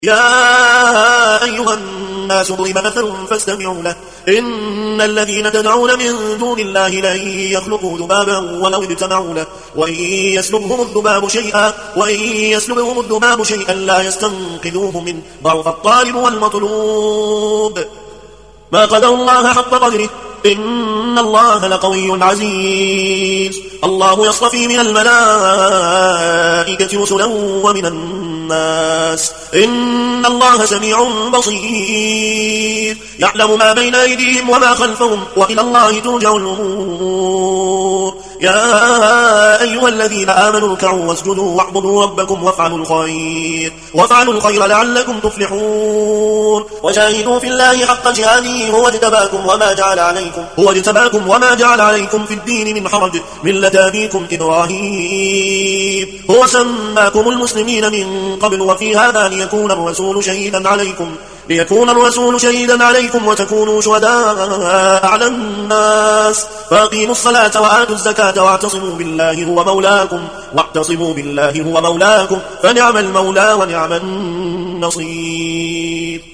يا أيها الناس ضرب مثل فاستمعوا له إن الذين تدعون من دون الله لن يخلقوا ذبابا ولو اجتمعوا له وإن يسلبهم الذباب شيئا لا يستنقذوه منه ضعف الطالب والمطلوب ما قدر الله حق قدره إن الله لقوي عزيز الله يصطفي من الملائكة رسلا ومن الناس إن الله سميع بصير يعلم ما بين أيديهم وما خلفهم وإلى الله ترجع الأمور يا أيها الذين آمنوا اركعوا واسجدوا واعبدوا ربكم وافعلوا الخير لعلكم تفلحون وجاهدوا في الله حق جهاده هو اجتباكم وما جعل عليكم في الدين من حرج ملة أبيكم إبراهيم هو سماكم المسلمين من قبل وفي هذا ليكون الرسول شهيدا عليكم وتكونوا شهداء على الناس فاقيموا الصلاة وآتوا الزكاة واعتصموا بالله هو مولاكم فنعم المولى ونعم النصير